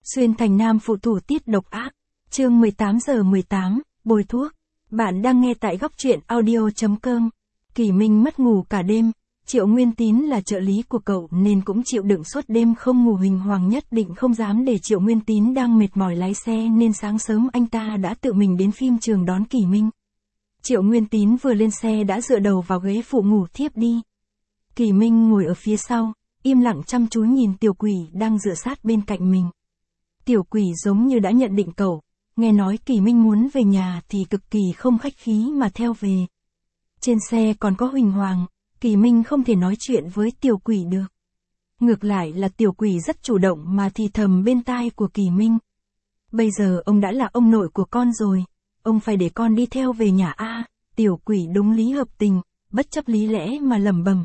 Xuyên thành nam phụ thủ tiết độc ác. Chương 18:18, bôi thuốc. Bạn đang nghe tại góc truyện audio.com. Kỳ Minh mất ngủ cả đêm. Triệu Nguyên Tín là trợ lý của cậu nên cũng chịu đựng suốt đêm không ngủ. Huỳnh Hoàng nhất định không dám để Triệu Nguyên Tín đang mệt mỏi lái xe nên sáng sớm anh ta đã tự mình đến phim trường đón Kỳ Minh. Triệu Nguyên Tín vừa lên xe đã dựa đầu vào ghế phụ ngủ thiếp đi. Kỳ Minh ngồi ở phía sau, im lặng chăm chú nhìn tiểu quỷ đang dựa sát bên cạnh mình. Tiểu quỷ giống như đã nhận định cậu, nghe nói Kỳ Minh muốn về nhà thì cực kỳ không khách khí mà theo về. Trên xe còn có Huỳnh Hoàng, Kỳ Minh không thể nói chuyện với tiểu quỷ được. Ngược lại là tiểu quỷ rất chủ động mà thì thầm bên tai của Kỳ Minh. Bây giờ ông đã là ông nội của con rồi, ông phải để con đi theo về nhà a. Tiểu quỷ đúng lý hợp tình, bất chấp lý lẽ mà lẩm bẩm.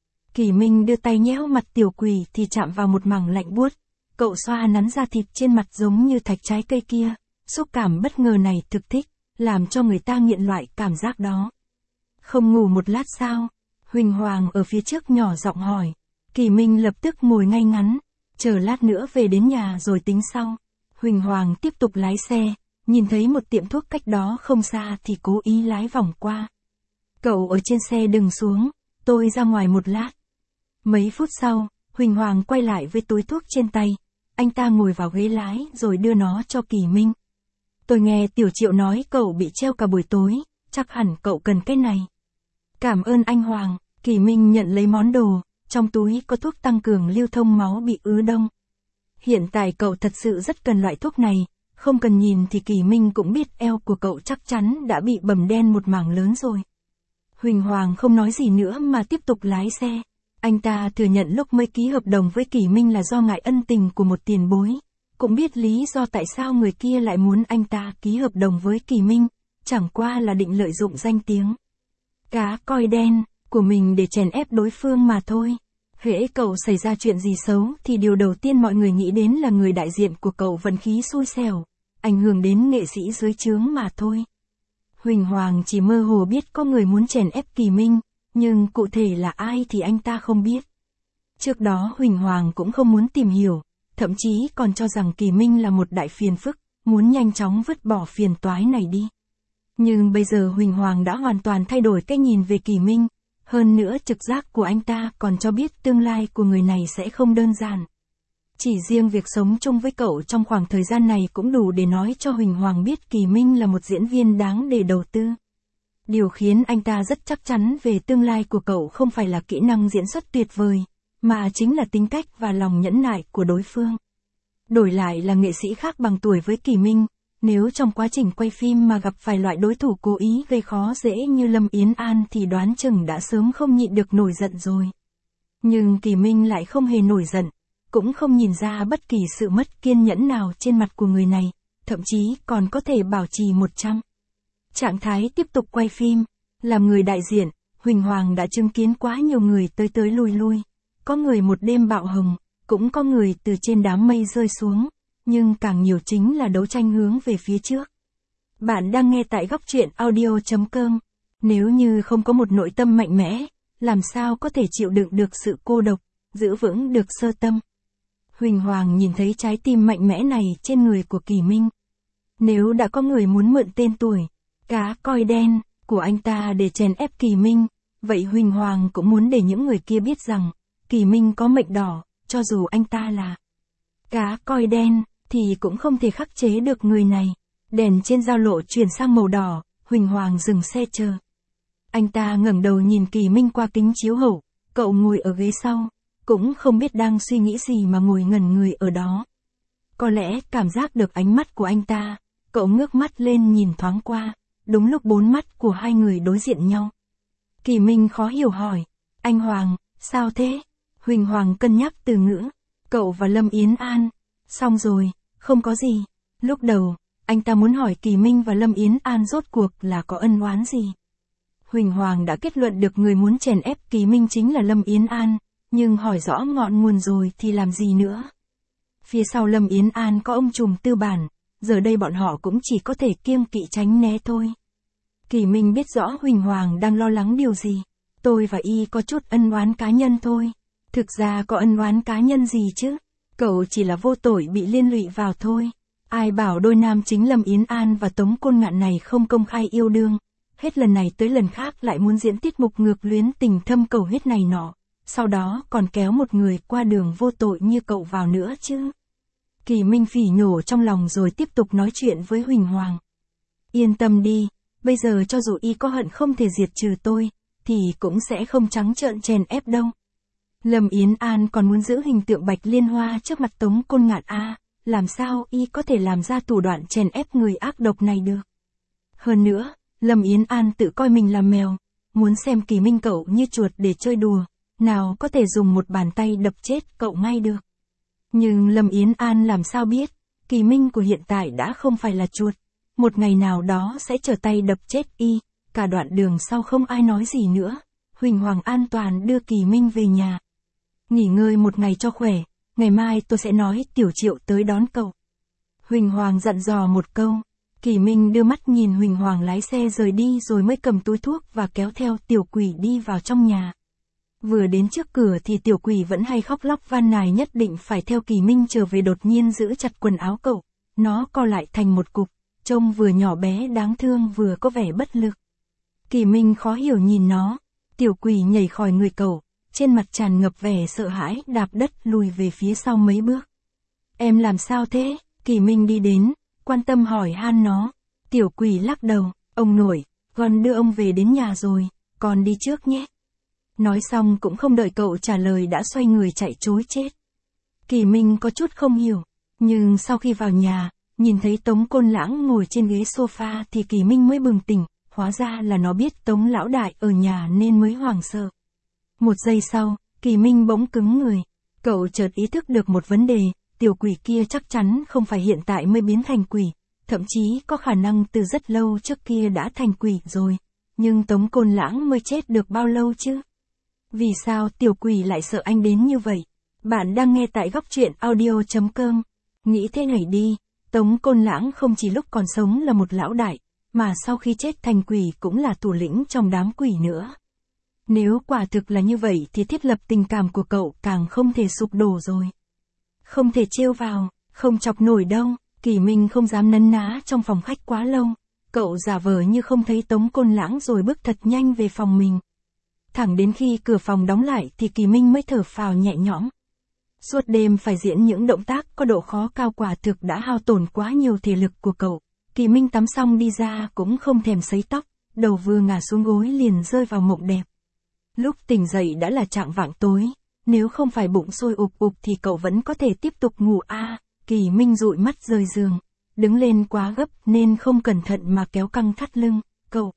Kỳ Minh đưa tay nhéo mặt tiểu quỷ thì chạm vào một mảng lạnh buốt. Cậu xoa nắn da thịt trên mặt giống như thạch trái cây kia, xúc cảm bất ngờ này thực thích, làm cho người ta nghiện loại cảm giác đó. Không ngủ một lát sao? Huỳnh Hoàng ở phía trước nhỏ giọng hỏi. Kỳ Minh lập tức ngồi ngay ngắn, chờ lát nữa về đến nhà rồi tính sau. Huỳnh Hoàng tiếp tục lái xe, nhìn thấy một tiệm thuốc cách đó không xa thì cố ý lái vòng qua. Cậu ở trên xe đừng xuống, tôi ra ngoài một lát. Mấy phút sau, Huỳnh Hoàng quay lại với túi thuốc trên tay. Anh ta ngồi vào ghế lái rồi đưa nó cho Kỳ Minh. Tôi nghe Tiểu Triệu nói cậu bị treo cả buổi tối, chắc hẳn cậu cần cái này. Cảm ơn anh Hoàng. Kỳ Minh nhận lấy món đồ, trong túi có thuốc tăng cường lưu thông máu bị ứ đông. Hiện tại cậu thật sự rất cần loại thuốc này, không cần nhìn thì Kỳ Minh cũng biết eo của cậu chắc chắn đã bị bầm đen một mảng lớn rồi. Huỳnh Hoàng không nói gì nữa mà tiếp tục lái xe. Anh ta thừa nhận lúc mới ký hợp đồng với Kỳ Minh là do ngại ân tình của một tiền bối, cũng biết lý do tại sao người kia lại muốn anh ta ký hợp đồng với Kỳ Minh, chẳng qua là định lợi dụng danh tiếng cá coi đen của mình để chèn ép đối phương mà thôi. Hễ cậu xảy ra chuyện gì xấu thì điều đầu tiên mọi người nghĩ đến là người đại diện của cậu vận khí xui xẻo, ảnh hưởng đến nghệ sĩ dưới trướng mà thôi. Huỳnh Hoàng chỉ mơ hồ biết có người muốn chèn ép Kỳ Minh, nhưng cụ thể là ai thì anh ta không biết. Trước đó Huỳnh Hoàng cũng không muốn tìm hiểu, thậm chí còn cho rằng Kỳ Minh là một đại phiền phức, muốn nhanh chóng vứt bỏ phiền toái này đi. Nhưng bây giờ Huỳnh Hoàng đã hoàn toàn thay đổi cách nhìn về Kỳ Minh, hơn nữa trực giác của anh ta còn cho biết tương lai của người này sẽ không đơn giản. Chỉ riêng việc sống chung với cậu trong khoảng thời gian này cũng đủ để nói cho Huỳnh Hoàng biết Kỳ Minh là một diễn viên đáng để đầu tư. Điều khiến anh ta rất chắc chắn về tương lai của cậu không phải là kỹ năng diễn xuất tuyệt vời, mà chính là tính cách và lòng nhẫn nại của đối phương. Đổi lại là nghệ sĩ khác bằng tuổi với Kỳ Minh, nếu trong quá trình quay phim mà gặp phải loại đối thủ cố ý gây khó dễ như Lâm Yến An thì đoán chừng đã sớm không nhịn được nổi giận rồi. Nhưng Kỳ Minh lại không hề nổi giận, cũng không nhìn ra bất kỳ sự mất kiên nhẫn nào trên mặt của người này, thậm chí còn có thể bảo trì 100. Trạng thái tiếp tục quay phim, làm người đại diện, Huỳnh Hoàng đã chứng kiến quá nhiều người tới tới lui lui, có người một đêm bạo hồng, cũng có người từ trên đám mây rơi xuống, nhưng càng nhiều chính là đấu tranh hướng về phía trước. Bạn đang nghe tại góc truyện audio.com. Nếu như không có một nội tâm mạnh mẽ, làm sao có thể chịu đựng được sự cô độc, giữ vững được sơ tâm. Huỳnh Hoàng nhìn thấy trái tim mạnh mẽ này trên người của Kỳ Minh. Nếu đã có người muốn mượn tên tuổi cá coi đen của anh ta để chèn ép Kỳ Minh, vậy Huỳnh Hoàng cũng muốn để những người kia biết rằng Kỳ Minh có mệnh đỏ, cho dù anh ta là cá coi đen thì cũng không thể khắc chế được người này. Đèn trên giao lộ chuyển sang màu đỏ, Huỳnh Hoàng dừng xe chờ. Anh ta ngẩng đầu nhìn Kỳ Minh qua kính chiếu hậu, cậu ngồi ở ghế sau, cũng không biết đang suy nghĩ gì mà ngồi ngẩn người ở đó. Có lẽ cảm giác được ánh mắt của anh ta, cậu ngước mắt lên nhìn thoáng qua, đúng lúc bốn mắt của hai người đối diện nhau. Kỳ Minh khó hiểu hỏi, anh Hoàng, sao thế? Huỳnh Hoàng cân nhắc từ ngữ, cậu và Lâm Yến An, xong rồi, không có gì. Lúc đầu, anh ta muốn hỏi Kỳ Minh và Lâm Yến An rốt cuộc là có ân oán gì. Huỳnh Hoàng đã kết luận được người muốn chèn ép Kỳ Minh chính là Lâm Yến An, nhưng hỏi rõ ngọn nguồn rồi thì làm gì nữa. Phía sau Lâm Yến An có ông trùm tư bản, giờ đây bọn họ cũng chỉ có thể kiêng kỵ tránh né thôi. Kỳ Minh biết rõ Huỳnh Hoàng đang lo lắng điều gì. Tôi và y có chút ân oán cá nhân thôi. Thực ra có ân oán cá nhân gì chứ? Cậu chỉ là vô tội bị liên lụy vào thôi. Ai bảo đôi nam chính Lâm Yến An và Tống Côn Ngạn này không công khai yêu đương. Hết lần này tới lần khác lại muốn diễn tiết mục ngược luyến tình thâm cầu huyết này nọ. Sau đó còn kéo một người qua đường vô tội như cậu vào nữa chứ. Kỳ Minh phỉ nhổ trong lòng rồi tiếp tục nói chuyện với Huỳnh Hoàng. Yên tâm đi, bây giờ cho dù y có hận không thể diệt trừ tôi, thì cũng sẽ không trắng trợn chèn ép đâu. Lâm Yến An còn muốn giữ hình tượng Bạch Liên Hoa trước mặt Tống Côn Ngạn a, làm sao y có thể làm ra thủ đoạn chèn ép người ác độc này được. Hơn nữa, Lâm Yến An tự coi mình là mèo, muốn xem Kỳ Minh cậu như chuột để chơi đùa, nào có thể dùng một bàn tay đập chết cậu ngay được. Nhưng Lâm Yến An làm sao biết, Kỳ Minh của hiện tại đã không phải là chuột, một ngày nào đó sẽ trở tay đập chết y, cả đoạn đường sau không ai nói gì nữa. Huỳnh Hoàng an toàn đưa Kỳ Minh về nhà. Nghỉ ngơi một ngày cho khỏe, ngày mai tôi sẽ nói Tiểu Triệu tới đón cậu. Huỳnh Hoàng dặn dò một câu. Kỳ Minh đưa mắt nhìn Huỳnh Hoàng lái xe rời đi rồi mới cầm túi thuốc và kéo theo Tiểu Quỷ đi vào trong nhà. Vừa đến trước cửa thì Tiểu Quỷ vẫn hay khóc lóc van nài nhất định phải theo Kỳ Minh trở về, đột nhiên giữ chặt quần áo cậu. Nó co lại thành một cục, trông vừa nhỏ bé đáng thương vừa có vẻ bất lực. Kỳ Minh khó hiểu nhìn nó. Tiểu Quỷ nhảy khỏi người cậu, trên mặt tràn ngập vẻ sợ hãi, đạp đất lùi về phía sau mấy bước. Em làm sao thế? Kỳ Minh đi đến, quan tâm hỏi han nó. Tiểu Quỷ lắc đầu, ông nội, con đưa ông về đến nhà rồi, con đi trước nhé. Nói xong cũng không đợi cậu trả lời đã xoay người chạy trối chết. Kỳ Minh có chút không hiểu, nhưng sau khi vào nhà, nhìn thấy Tống Côn Lãng ngồi trên ghế sofa thì Kỳ Minh mới bừng tỉnh, hóa ra là nó biết Tống lão đại ở nhà nên mới hoảng sợ. Một giây sau, Kỳ Minh bỗng cứng người, cậu chợt ý thức được một vấn đề, Tiểu Quỷ kia chắc chắn không phải hiện tại mới biến thành quỷ, thậm chí có khả năng từ rất lâu trước kia đã thành quỷ rồi, nhưng Tống Côn Lãng mới chết được bao lâu chứ? Vì sao Tiểu Quỷ lại sợ anh đến như vậy? Bạn đang nghe tại góc truyện audio.com. Nghĩ thế này đi, Tống Côn Lãng không chỉ lúc còn sống là một lão đại, mà sau khi chết thành quỷ cũng là thủ lĩnh trong đám quỷ nữa. Nếu quả thực là như vậy thì thiết lập tình cảm của cậu càng không thể sụp đổ rồi. Không thể trêu vào, không chọc nổi đâu. Kỳ Minh không dám nấn ná trong phòng khách quá lâu. Cậu giả vờ như không thấy Tống Côn Lãng rồi bước thật nhanh về phòng mình. Thẳng đến khi cửa phòng đóng lại thì Kỳ Minh mới thở phào nhẹ nhõm. Suốt đêm phải diễn những động tác có độ khó cao quả thực đã hao tổn quá nhiều thể lực của cậu. Kỳ Minh tắm xong đi ra cũng không thèm sấy tóc, đầu vừa ngả xuống gối liền rơi vào mộng đẹp. Lúc tỉnh dậy đã là chạng vạng tối, nếu không phải bụng sôi ục ục thì cậu vẫn có thể tiếp tục ngủ a. Kỳ Minh dụi mắt rời giường, đứng lên quá gấp nên không cẩn thận mà kéo căng thắt lưng, cậu.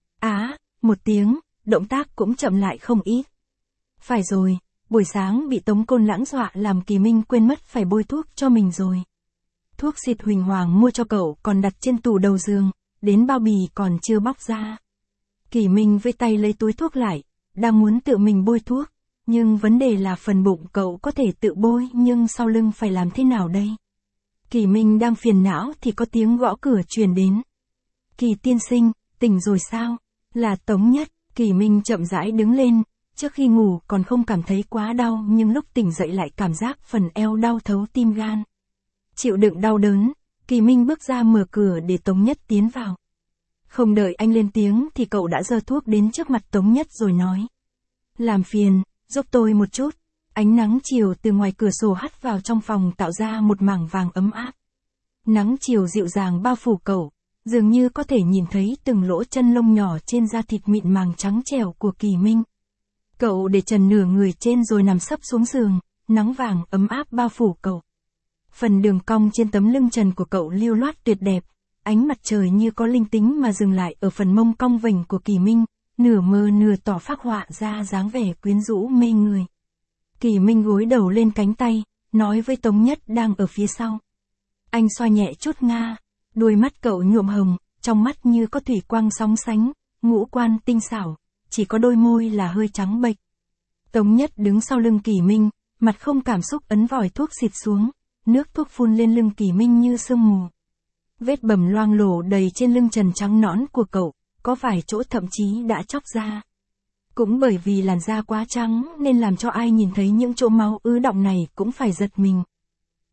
Một tiếng, động tác cũng chậm lại không ít. Phải rồi, buổi sáng bị Tống Côn Lãng dọa làm Kỳ Minh quên mất phải bôi thuốc cho mình rồi. Thuốc xịt Huỳnh Hoàng mua cho cậu còn đặt trên tủ đầu giường, đến bao bì còn chưa bóc ra. Kỳ Minh vây tay lấy túi thuốc lại, đang muốn tự mình bôi thuốc, nhưng vấn đề là phần bụng cậu có thể tự bôi nhưng sau lưng phải làm thế nào đây? Kỳ Minh đang phiền não thì có tiếng gõ cửa truyền đến. Kỳ tiên sinh, tỉnh rồi sao? Là Tống Nhất. Kỳ Minh chậm rãi đứng lên, trước khi ngủ còn không cảm thấy quá đau nhưng lúc tỉnh dậy lại cảm giác phần eo đau thấu tim gan. Chịu đựng đau đớn, Kỳ Minh bước ra mở cửa để Tống Nhất tiến vào. Không đợi anh lên tiếng thì cậu đã giơ thuốc đến trước mặt Tống Nhất rồi nói. Làm phiền, giúp tôi một chút. Ánh nắng chiều từ ngoài cửa sổ hắt vào trong phòng tạo ra một mảng vàng ấm áp. Nắng chiều dịu dàng bao phủ cậu, dường như có thể nhìn thấy từng lỗ chân lông nhỏ trên da thịt mịn màng trắng trẻo của Kỳ Minh. Cậu để trần nửa người trên rồi nằm sấp xuống giường, nắng vàng ấm áp bao phủ cậu. Phần đường cong trên tấm lưng trần của cậu lưu loát tuyệt đẹp, ánh mặt trời như có linh tính mà dừng lại ở phần mông cong vành của Kỳ Minh, nửa mơ nửa tỏ phác họa ra dáng vẻ quyến rũ mê người. Kỳ Minh gối đầu lên cánh tay, nói với Tống Nhất đang ở phía sau. Anh xoa nhẹ chút nga, đôi mắt cậu nhuộm hồng, trong mắt như có thủy quang sóng sánh, ngũ quan tinh xảo, chỉ có đôi môi là hơi trắng bệch. Tống Nhất đứng sau lưng Kỳ Minh, mặt không cảm xúc ấn vòi thuốc xịt xuống, nước thuốc phun lên lưng Kỳ Minh như sương mù. Vết bầm loang lổ đầy trên lưng trần trắng nõn của cậu, có vài chỗ thậm chí đã chóc ra. Cũng bởi vì làn da quá trắng nên làm cho ai nhìn thấy những chỗ máu ứ đọng này cũng phải giật mình.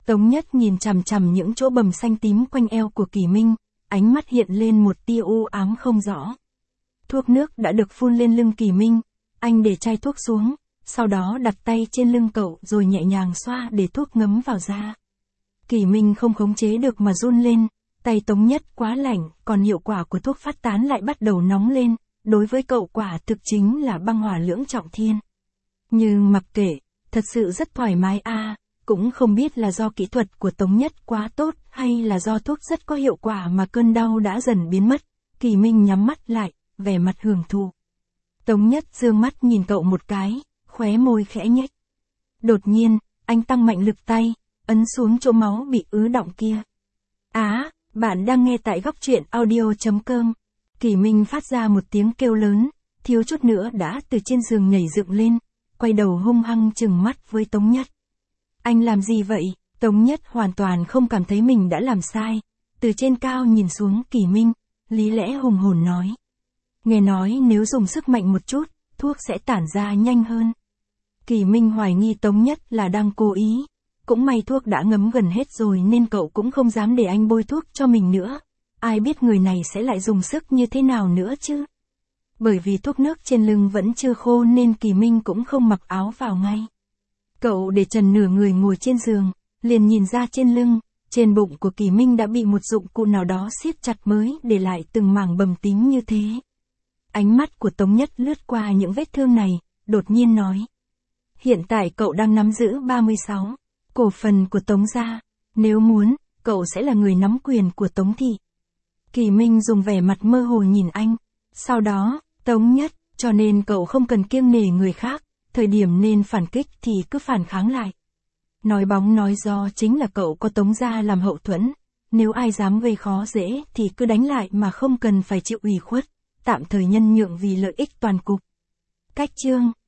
Tống Nhất nhìn chằm chằm những chỗ bầm xanh tím quanh eo của Kỳ Minh, ánh mắt hiện lên một tia u ám không rõ. Thuốc nước đã được phun lên lưng Kỳ Minh, anh để chai thuốc xuống, sau đó đặt tay trên lưng cậu rồi nhẹ nhàng xoa để thuốc ngấm vào da. Kỳ Minh không khống chế được mà run lên, tay Tống Nhất quá lạnh, còn hiệu quả của thuốc phát tán lại bắt đầu nóng lên, đối với cậu quả thực chính là băng hỏa lưỡng trọng thiên. Nhưng mặc kệ, thật sự rất thoải mái cũng không biết là do kỹ thuật của Tống Nhất quá tốt hay là do thuốc rất có hiệu quả mà cơn đau đã dần biến mất. Kỳ Minh nhắm mắt lại, vẻ mặt hưởng thụ. Tống Nhất dương mắt nhìn cậu một cái, khóe môi khẽ nhếch. Đột nhiên, anh tăng mạnh lực tay, ấn xuống chỗ máu bị ứ đọng kia. Bạn đang nghe tại góc truyện audio.com. Kỳ Minh phát ra một tiếng kêu lớn, thiếu chút nữa đã từ trên giường nhảy dựng lên, quay đầu hung hăng trừng mắt với Tống Nhất. Anh làm gì vậy? Tống Nhất hoàn toàn không cảm thấy mình đã làm sai. Từ trên cao nhìn xuống Kỳ Minh, lý lẽ hùng hồn nói. Nghe nói nếu dùng sức mạnh một chút, thuốc sẽ tản ra nhanh hơn. Kỳ Minh hoài nghi Tống Nhất là đang cố ý. Cũng may thuốc đã ngấm gần hết rồi nên cậu cũng không dám để anh bôi thuốc cho mình nữa. Ai biết người này sẽ lại dùng sức như thế nào nữa chứ? Bởi vì thuốc nước trên lưng vẫn chưa khô nên Kỳ Minh cũng không mặc áo vào ngay. Cậu để trần nửa người ngồi trên giường, liền nhìn ra trên lưng, trên bụng của Kỳ Minh đã bị một dụng cụ nào đó siết chặt mới để lại từng mảng bầm tím như thế. Ánh mắt của Tống Nhất lướt qua những vết thương này, đột nhiên nói. Hiện tại cậu đang nắm giữ 36 cổ phần của Tống gia. Nếu muốn, cậu sẽ là người nắm quyền của Tống thị. Kỳ Minh dùng vẻ mặt mơ hồ nhìn anh. Sau đó, Tống Nhất, cho nên cậu không cần kiêng nể người khác, thời điểm nên phản kích thì cứ phản kháng lại. Nói bóng nói gió chính là cậu có Tống gia làm hậu thuẫn, nếu ai dám gây khó dễ thì cứ đánh lại mà không cần phải chịu ủy khuất, tạm thời nhân nhượng vì lợi ích toàn cục. Cách chương